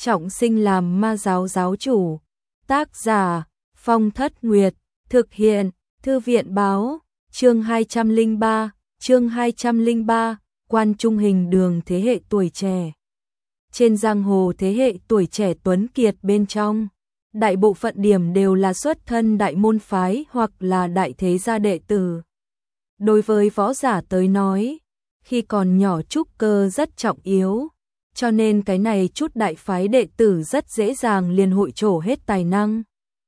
trọng sinh làm ma giáo giáo chủ. Tác giả Phong Thất Nguyệt, thực hiện Thư viện báo, chương 203, Quan Trung Hình Đường thế hệ tuổi trẻ. Trên giang hồ thế hệ tuổi trẻ tuấn kiệt bên trong, đại bộ phận điểm đều là xuất thân đại môn phái hoặc là đại thế gia đệ tử. Đối với võ giả tới nói, khi còn nhỏ trúc cơ rất trọng yếu, cho nên cái này chút đại phái đệ tử rất dễ dàng liền hội trổ hết tài năng.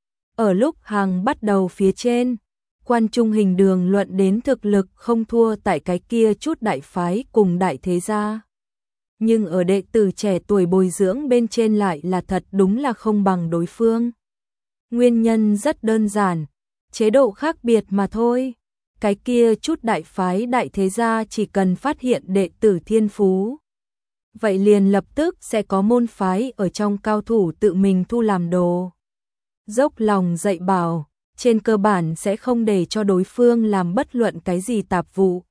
Ở lúc hàng bắt đầu phía trên, Quan Trung Hình Đường luận đến thực lực không thua tại cái kia chút đại phái cùng đại thế gia. Nhưng ở đệ tử trẻ tuổi bồi dưỡng bên trên lại là thật đúng là không bằng đối phương. Nguyên nhân rất đơn giản, chế độ khác biệt mà thôi. Cái kia chút đại phái đại thế gia chỉ cần phát hiện đệ tử thiên phú, vậy liền lập tức sẽ có môn phái ở trong cao thủ tự mình thu làm đồ. Dốc lòng dạy bảo, trên cơ bản sẽ không để cho đối phương làm bất luận cái gì tạp vụ,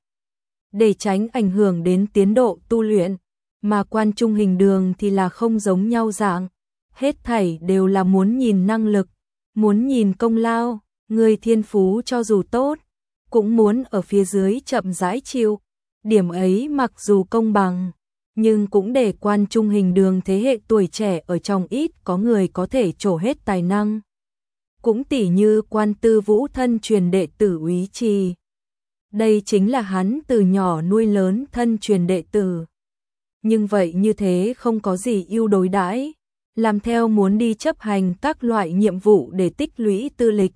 để tránh ảnh hưởng đến tiến độ tu luyện. Mà Quan Trung Hình Đường thì là không giống nhau dạng, hết thảy đều là muốn nhìn năng lực, muốn nhìn công lao, người thiên phú cho dù tốt, cũng muốn ở phía dưới chậm rãi chịu. Điểm ấy mặc dù công bằng, nhưng cũng để Quan Trung Hình Đường thế hệ tuổi trẻ ở trong ít có người có thể trổ hết tài năng. Cũng tỉ như Quan Tư Vũ thân truyền đệ tử Úy Trì. Đây chính là hắn từ nhỏ nuôi lớn thân truyền đệ tử. Nhưng vậy như thế không có gì ưu đối đãi, làm theo muốn đi chấp hành các loại nhiệm vụ để tích lũy tư lịch.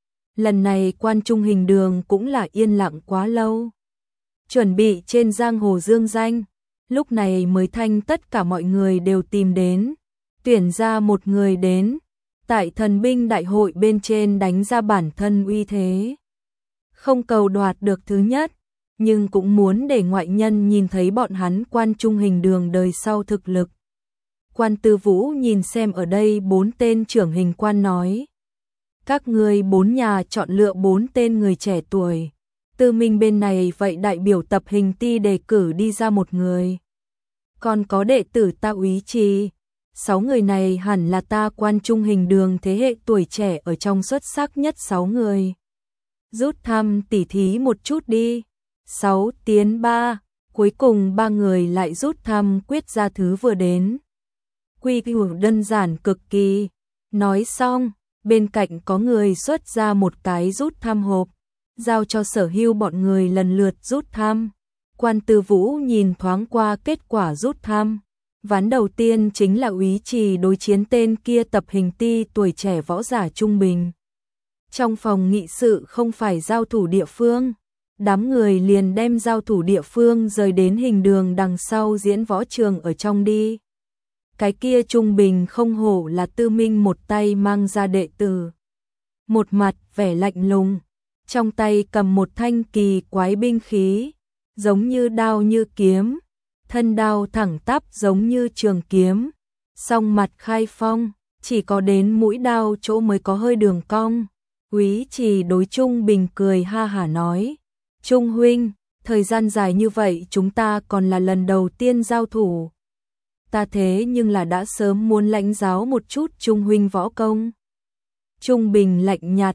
Lần này Quan Trung Hình Đường cũng là yên lặng quá lâu, chuẩn bị trên giang hồ dương danh, lúc này mới thanh tất cả mọi người đều tìm đến, tuyển ra một người đến, tại thần binh đại hội bên trên đánh ra bản thân uy thế. Không cầu đoạt được thứ nhất, nhưng cũng muốn để ngoại nhân nhìn thấy bọn hắn Quan Trung Hình Đường đời sau thực lực. Quan Tư Vũ nhìn xem ở đây 4 tên trưởng hình quan nói: các ngươi 4 nhà chọn lựa 4 tên người trẻ tuổi, Tư Minh bên này vậy đại biểu tập hình ti đề cử đi ra một người. Còn có đệ tử ta Úy Trì, 6 người này hẳn là ta Quan Trung Hình Đường thế hệ tuổi trẻ ở trong xuất sắc nhất 6 người. Rút thăm tỉ thí một chút đi. 6 tiến 3, cuối cùng 3 người lại rút thăm quyết ra thứ vừa đến. Quy củ đơn giản cực kỳ. Nói xong, bên cạnh có người xuất ra một cái rút thăm hộp, giao cho sở hữu bọn người lần lượt rút thăm. Quan Tư Vũ nhìn thoáng qua kết quả rút thăm. Ván đầu tiên chính là Úy Trì đối chiến tên kia tập hình ti tuổi trẻ võ giả trung bình. Trong phòng nghị sự không phải giao thủ địa phương, đám người liền đem giao thủ địa phương rời đến Hình Đường đằng sau diễn võ trường ở trong đi. Cái kia trung bình không hổ là Tư Minh một tay mang ra đệ tử. Một mặt vẻ lạnh lùng, trong tay cầm một thanh kỳ quái binh khí, giống như đao như kiếm, thân đao thẳng tắp giống như trường kiếm, song mặt khai phong, chỉ có đến mũi đao chỗ mới có hơi đường cong. Úy Trì đối Trung Bình cười ha hả nói: Trung huynh, thời gian dài như vậy chúng ta còn là lần đầu tiên giao thủ. Ta thế nhưng là đã sớm muốn lãnh giáo một chút Trung huynh võ công. Trung Bình lạnh nhạt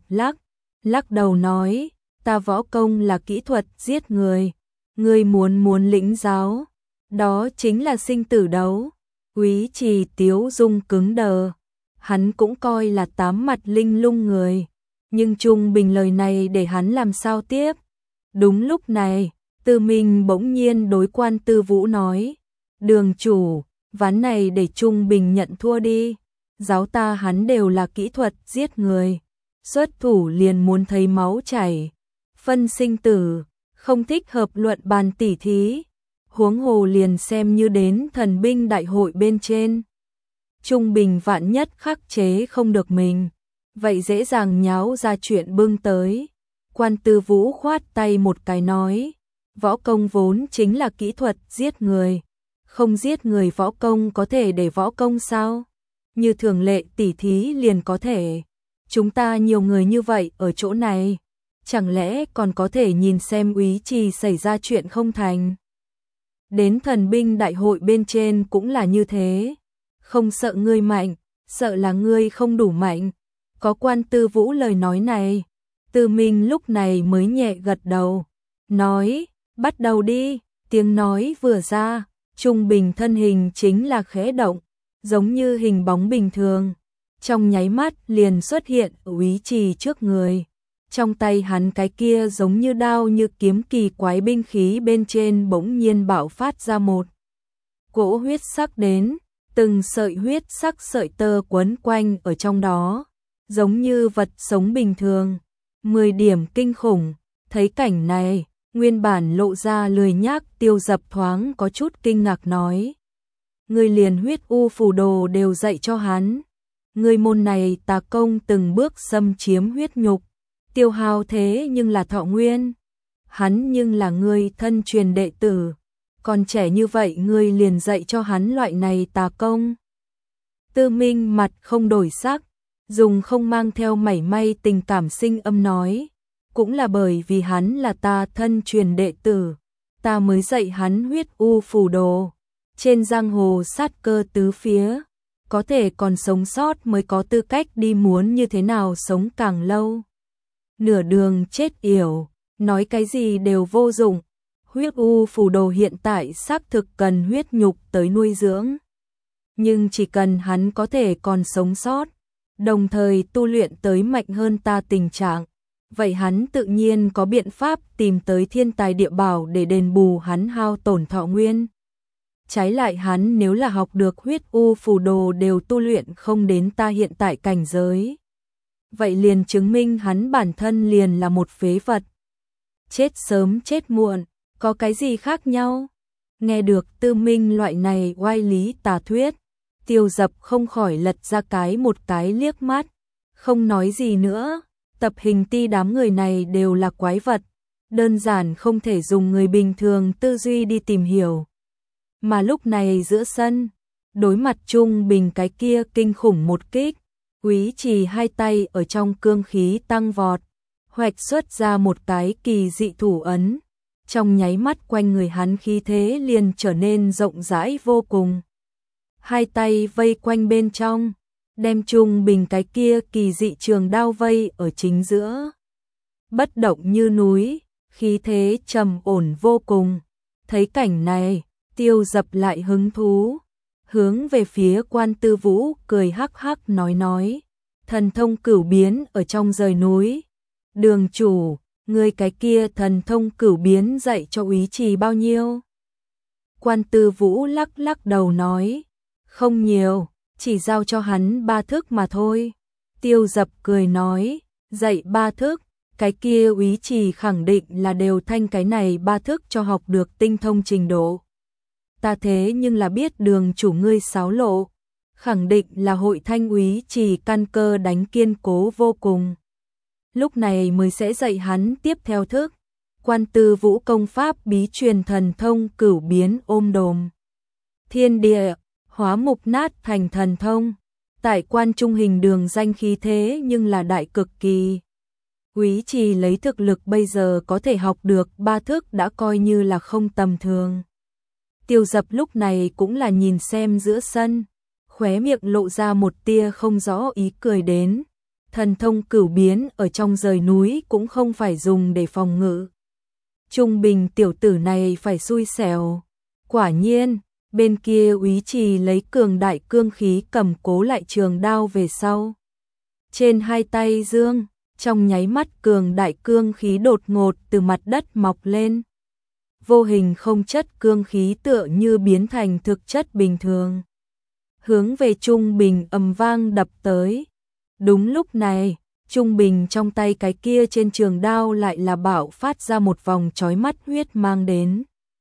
lắc đầu nói: ta võ công là kỹ thuật giết người, ngươi muốn lĩnh giáo, đó chính là sinh tử đấu. Úy Trì tiếu dung cứng đờ, hắn cũng coi là 8 mặt linh lung người, nhưng Trung Bình lời này để hắn làm sao tiếp. Đúng lúc này, Tư Minh bỗng nhiên đối Quan Tư Vũ nói: đường chủ, ván này để Trung Bình nhận thua đi, giáo ta hắn đều là kỹ thuật giết người, xuất thủ liền muốn thấy máu chảy, phân sinh tử, không thích hợp luận bàn tỉ thí, huống hồ liền xem như đến thần binh đại hội bên trên. Trung Bình vạn nhất khắc chế không được mình, vậy dễ dàng nháo ra chuyện bưng tới. Quan Tư Vũ khoát tay một cái nói: võ công vốn chính là kỹ thuật giết người, không giết người võ công có thể để võ công sao? Như thường lệ tỉ thí liền có thể. Chúng ta nhiều người như vậy ở chỗ này, chẳng lẽ còn có thể nhìn xem Úy Trì xảy ra chuyện không thành? Đến thần binh đại hội bên trên cũng là như thế, không sợ ngươi mạnh, sợ là ngươi không đủ mạnh. Có Quan Tư Vũ lời nói này, Tư Minh lúc này mới nhẹ gật đầu, nói, bắt đầu đi. Tiếng nói vừa ra, Trung Bình thân hình chính là khẽ động, giống như hình bóng bình thường. Trong nháy mắt liền xuất hiện Úy Trì trước người. Trong tay hắn cái kia giống như đao như kiếm kỳ quái binh khí bên trên bỗng nhiên bạo phát ra một cỗ huyết sắc đến, từng sợi huyết sắc sợi tơ quấn quanh ở trong đó, giống như vật sống bình thường, 10 điểm kinh khủng. Thấy cảnh này, nguyên bản lộ ra lười nhác Tiêu Dập thoáng có chút kinh ngạc nói: "Ngươi liền huyết u phù đồ đều dạy cho hắn? Ngươi môn này tà công từng bước xâm chiếm huyết nhục, tiêu hao thế nhưng là thọ nguyên. Hắn nhưng là ngươi thân truyền đệ tử, còn trẻ như vậy ngươi liền dạy cho hắn loại này tà công?" Tư Minh mặt không đổi sắc, dùng không mang theo mảy may tình cảm sinh âm nói: "Cũng là bởi vì hắn là ta thân truyền đệ tử, ta mới dạy hắn huyết u phù đồ. Trên giang hồ sát cơ tứ phía, có thể còn sống sót mới có tư cách đi muốn như thế nào sống càng lâu. Nửa đường chết yểu, nói cái gì đều vô dụng. Huyết u phù đồ hiện tại xác thực cần huyết nhục tới nuôi dưỡng. Nhưng chỉ cần hắn có thể còn sống sót, đồng thời tu luyện tới mạnh hơn ta tình trạng, vậy hắn tự nhiên có biện pháp tìm tới thiên tài địa bảo để đền bù hắn hao tổn thọ nguyên. Trái lại hắn nếu là học được huyết u phù đồ đều tu luyện không đến ta hiện tại cảnh giới, vậy liền chứng minh hắn bản thân liền là một phế vật. Chết sớm chết muộn, có cái gì khác nhau?" Nghe được Tư Minh loại này oai lý tà thuyết, Tiêu Dập không khỏi lật ra một cái liếc mắt, không nói gì nữa. Tập Hình Ti đám người này đều là quái vật, đơn giản không thể dùng người bình thường tư duy đi tìm hiểu. Mà lúc này giữa sân, đối mặt Trung Bình cái kia kinh khủng một kích, Úy Trì hai tay ở trong cương khí tăng vọt, hoạch xuất ra một cái kỳ dị thủ ấn. Trong nháy mắt quanh người hắn khí thế liền trở nên rộng rãi vô cùng. Hai tay vây quanh bên trong, đem Trung Bình cái kia kỳ dị trường đao vây ở chính giữa. Bất động như núi, khí thế trầm ổn vô cùng. Thấy cảnh này, Tiêu Dập lại hứng thú, hướng về phía Quan Tư Vũ cười hắc hắc nói: "Thần thông cửu biến ở trong rời núi. Đường chủ, ngươi cái kia thần thông cửu biến dạy cho Úy Trì bao nhiêu?" Quan Tư Vũ lắc lắc đầu nói: "Không nhiều, chỉ giao cho hắn 3 thức mà thôi." Tiêu Dập cười nói: "Dạy 3 thức, cái kia Úy Trì khẳng định là đều thanh cái này 3 thức cho học được tinh thông trình độ. Ta thế nhưng là biết đường chủ ngươi xáo lộ, khẳng định là hội thanh Úy Trì căn cơ đánh kiên cố vô cùng. Lúc này mới sẽ dạy hắn tiếp theo thức. Quan Tư Vũ công pháp bí truyền thần thông cửu biến ôm đồm thiên địa, hóa mục nát thành thần thông. Tại Quan Trung Hình Đường danh khí thế nhưng là đại cực kỳ. Úy Trì lấy thực lực bây giờ có thể học được 3 thức đã coi như là không tầm thường." Tiêu Dập lúc này cũng là nhìn xem giữa sân, khóe miệng lộ ra một tia không rõ ý cười đến. Thần thông cửu biến ở trong rời núi cũng không phải dùng để phòng ngự. Trung Bình tiểu tử này phải xui xẻo. Quả nhiên, bên kia Úy Trì lấy cường đại cương khí cầm cố lại trường đao về sau. Trên hai tay dương, trong nháy mắt cường đại cương khí đột ngột từ mặt đất mọc lên. Vô hình không chất cương khí tựa như biến thành thực chất bình thường, hướng về Trung Bình ầm vang đập tới. Đúng lúc này, Trung Bình trong tay cái kia trên trường đao lại là bạo phát ra một vòng chói mắt huyết mang đến.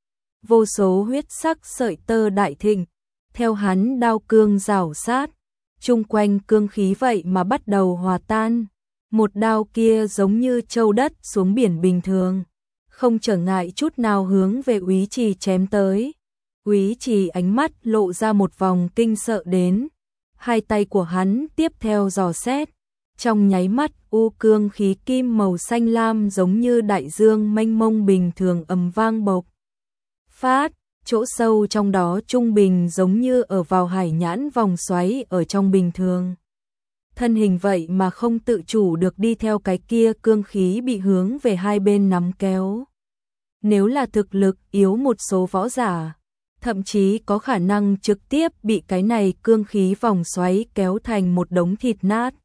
Vô số huyết sắc sợi tơ đại thịnh, theo hắn đao cương rảo sát, chung quanh cương khí vậy mà bắt đầu hòa tan. Một đao kia giống như châu đất xuống biển bình thường, không trở ngại chút nào hướng về Úy Trì chém tới. Úy Trì ánh mắt lộ ra một vòng kinh sợ đến, hai tay của hắn tiếp theo dò xét, trong nháy mắt u cương khí kim màu xanh lam giống như đại dương mênh mông bình thường ầm vang bộc phát, chỗ sâu trong đó trung bình giống như ở vào hải nhãn vòng xoáy ở trong bình thường. Thân hình vậy mà không tự chủ được đi theo cái kia cương khí bị hướng về hai bên nắm kéo. Nếu là thực lực yếu một số võ giả, thậm chí có khả năng trực tiếp bị cái này cương khí vòng xoáy kéo thành một đống thịt nát.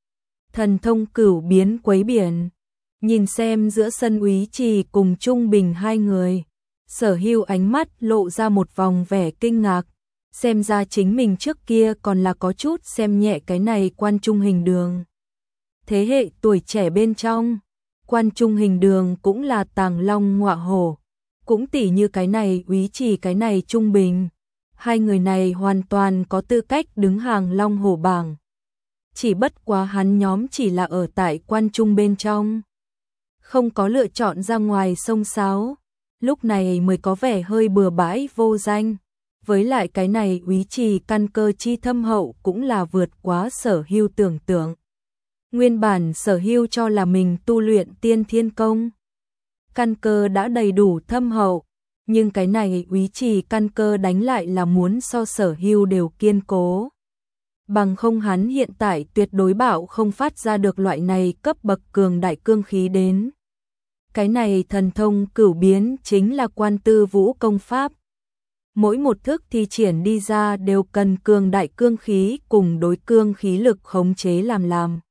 Thần thông cửu biến quấy biển. Nhìn xem giữa sân Úy Trì cùng Trung Bình hai người, Sở Hưu ánh mắt lộ ra một vòng vẻ kinh ngạc, xem ra chính mình trước kia còn là có chút xem nhẹ cái này Quan Trung Hình Đường. Thế hệ tuổi trẻ bên trong, Quan Trung Hình Đường cũng là tàng long ngọa hổ, cũng tỉ như cái này Úy Trì cái này Trung Bình. Hai người này hoàn toàn có tư cách đứng hàng long hổ bảng. Chỉ bất quá hắn nhóm chỉ là ở tại Quan Trung bên trong, không có lựa chọn ra ngoài sông sáo, lúc này mới có vẻ hơi bừa bãi vô danh. Với lại cái này Úy Trì căn cơ chi thâm hậu cũng là vượt quá Sở Hưu tưởng tượng. Nguyên bản Sở Hưu cho là mình tu luyện tiên thiên công, căn cơ đã đầy đủ thâm hậu, nhưng cái này Úy Trì căn cơ đánh lại là muốn so Sở Hưu đều kiên cố. Bằng không hắn hiện tại tuyệt đối bảo không phát ra được loại này cấp bậc cường đại cương khí đến. Cái này thần thông cửu biến chính là Quan Tư Vũ công pháp. Mỗi một thức thi triển đi ra đều cần cường đại cương khí cùng đối cương khí lực khống chế làm.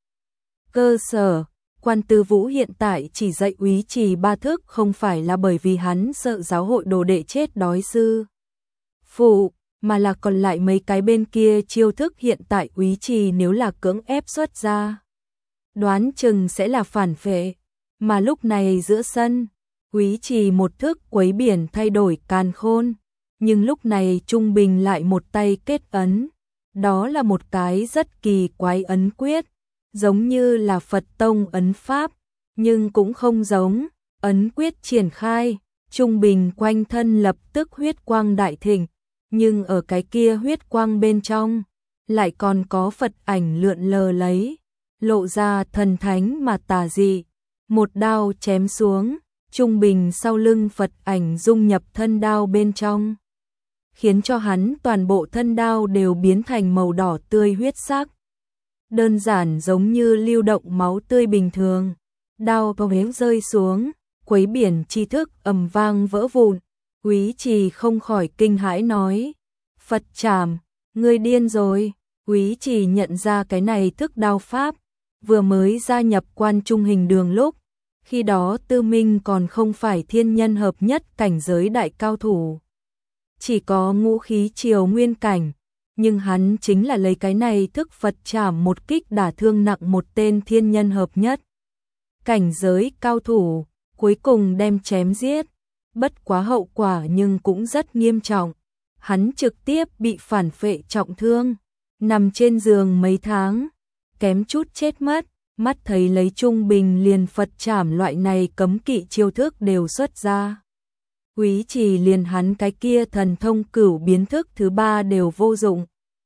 Cơ sở, Quan Tư Vũ hiện tại chỉ dạy Úy Trì ba thức không phải là bởi vì hắn sợ giáo hội đồ đệ chết đói sư phụ, mà là còn lại mấy cái bên kia chiêu thức hiện tại Úy Trì nếu là cưỡng ép xuất ra, đoán chừng sẽ là phản phệ. Mà lúc này giữa sân, Úy Trì một thức quấy biển thay đổi càn khôn, nhưng lúc này Trung Bình lại một tay kết ấn, đó là một cái rất kỳ quái ấn quyết, giống như là Phật tông ấn pháp, nhưng cũng không giống. Ấn quyết triển khai, Trung Bình quanh thân lập tức huyết quang đại thịnh, nhưng ở cái kia huyết quang bên trong lại còn có Phật ảnh lượn lờ lấy, lộ ra thần thánh mà tà dị. Một đao chém xuống, Trung Bình sau lưng Phật ảnh dung nhập thân đao bên trong, khiến cho hắn toàn bộ thân đao đều biến thành màu đỏ tươi huyết sắc. Đơn giản giống như lưu động máu tươi bình thường. Đao bầu héo rơi xuống, quấy biển tri thức ầm vang vỡ vụn. Úy Trì không khỏi kinh hãi nói: Phật trảm, ngươi điên rồi. Úy Trì nhận ra cái này thức đao pháp, vừa mới gia nhập Quan Trung Hình Đường lúc, khi đó Tư Minh còn không phải thiên nhân hợp nhất cảnh giới đại cao thủ, chỉ có ngũ khí triều nguyên cảnh, nhưng hắn chính là lấy cái này thức Phật trảm một kích đả thương nặng một tên thiên nhân hợp nhất cảnh giới cao thủ, cuối cùng đem chém giết. Bất quá hậu quả nhưng cũng rất nghiêm trọng, hắn trực tiếp bị phản phệ trọng thương, nằm trên giường mấy tháng, kém chút chết mất. Mắt thấy lấy Trung Bình liền Phật trảm loại này cấm kỵ chiêu thức đều xuất ra, Úy Trì liền hắn cái kia thần thông cửu biến thức thứ ba đều vô dụng,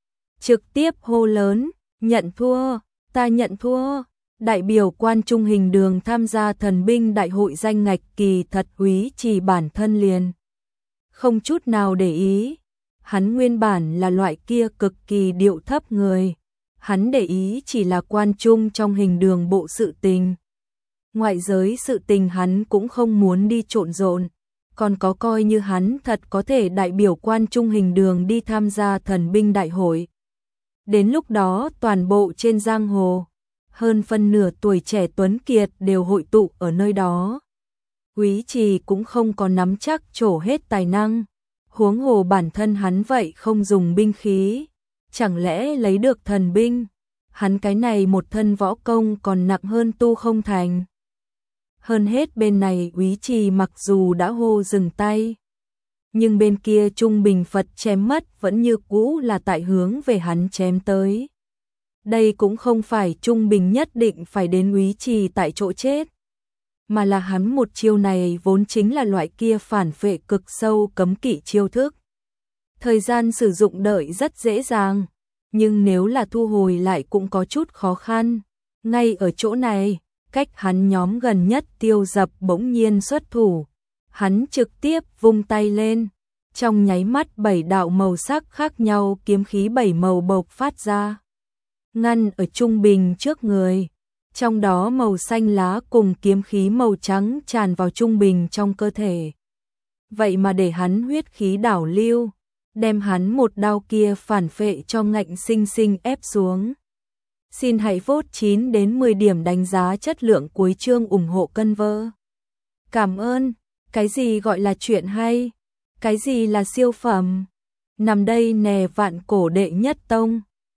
trực tiếp hô lớn: nhận thua, ta nhận thua. Đại biểu Quan Trung Hình Đường tham gia thần binh đại hội danh ngạch kỳ thật Úy Trì bản thân liền không chút nào để ý, hắn nguyên bản là loại kia cực kỳ điệu thấp người. Hắn để ý chỉ là Quan Trung trong Hình Đường bộ sự tình. Ngoại giới sự tình hắn cũng không muốn đi trộn rộn, còn có coi như hắn thật có thể đại biểu Quan Trung Hình Đường đi tham gia thần binh đại hội. Đến lúc đó toàn bộ trên giang hồ, hơn phân nửa tuổi trẻ tuấn kiệt đều hội tụ ở nơi đó. Úy Trì cũng không có nắm chắc trổ hết tài năng, huống hồ bản thân hắn vậy không dùng binh khí. Chẳng lẽ lấy được thần binh, hắn cái này một thân võ công còn nặng hơn tu không thành. Hơn hết bên này Úy Trì mặc dù đã hô dừng tay, nhưng bên kia Trung Bình Phật chém mất vẫn như cũ là tại hướng về hắn chém tới. Đây cũng không phải Trung Bình nhất định phải đến Úy Trì tại chỗ chết, mà là hắn một chiêu này vốn chính là loại kia phản phệ cực sâu cấm kỵ chiêu thức. Thời gian sử dụng đợi rất dễ dàng, nhưng nếu là thu hồi lại cũng có chút khó khăn. Ngay ở chỗ này, cách hắn nhóm gần nhất Tiêu Dập bỗng nhiên xuất thủ, hắn trực tiếp vung tay lên, Trong nháy mắt 7 đạo màu sắc khác nhau kiếm khí 7 màu bộc phát ra, ngăn ở trung bình trước người. Trong đó màu xanh lá cùng kiếm khí màu trắng tràn vào trung bình trong cơ thể. Vậy mà để hắn huyết khí đảo lưu, đem hắn một đao kia phản phệ cho ngạnh sinh sinh ép xuống. Xin hãy vote 9 đến 10 điểm đánh giá chất lượng cuối chương ủng hộ Cân Vơ. Cảm ơn. Cái gì gọi là chuyện hay? Cái gì là siêu phẩm? Nằm đây nè vạn cổ đệ nhất tông.